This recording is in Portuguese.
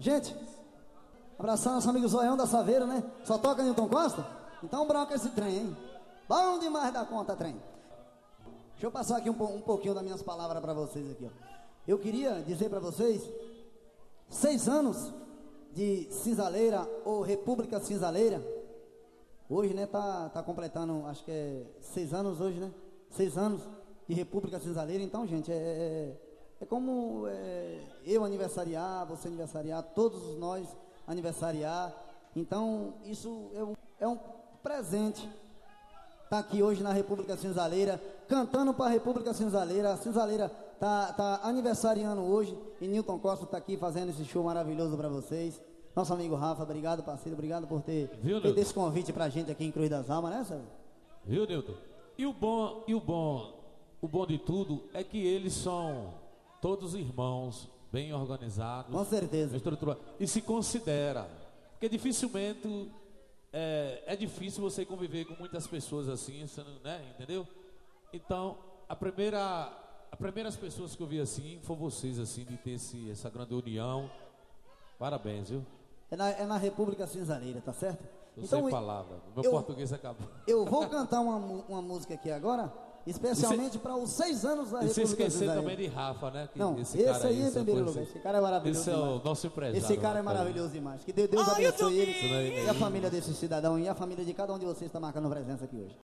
Gente, abraçar nosso amigo Zoião da Saveiro, né? Só toca Newton Costa? Então bronca esse trem, hein? Bom demais da conta, trem. Deixa eu passar aqui um pouquinho das minhas palavras pra vocês aqui, ó. Eu queria dizer pra vocês, 6 anos de Cinzaleira ou República Cinzaleira. Hoje, né, tá completando, acho que é 6 anos hoje, né? 6 anos de República Cinzaleira. Então, gente, é como eu aniversariar, você aniversariar, todos nós aniversariar. Então, isso é um presente. Tá aqui hoje na República Cinzaleira, cantando para a República Cinzaleira. A Cinzaleira tá aniversariando hoje e Newton Costa tá aqui fazendo esse show maravilhoso para vocês. Nosso amigo Rafa, obrigado, parceiro, obrigado por ter feito esse convite pra gente aqui em Cruz das Almas, né, Sérgio? Viu, Newton? E o bom de tudo é que eles são todos irmãos, bem organizados. Com certeza. E se considera, porque dificilmente é difícil você conviver com muitas pessoas assim, né? Entendeu? Então, as primeiras pessoas que eu vi assim foram vocês, assim, de ter essa grande união. Parabéns, viu? É na República Cinzaleira, tá certo? Não então, sei palavra, meu português acabou. Eu vou cantar uma música aqui agora, especialmente para os 6 anos da República Cinzaleira. E você esqueceu também de Rafa, né? Que não, esse aí é em primeiro lugar. Esse cara é maravilhoso. Esse é o nosso empresário. Esse cara é maravilhoso demais. Que Deus abençoe ele e a família desse cidadão e a família de cada um de vocês está marcando presença aqui hoje.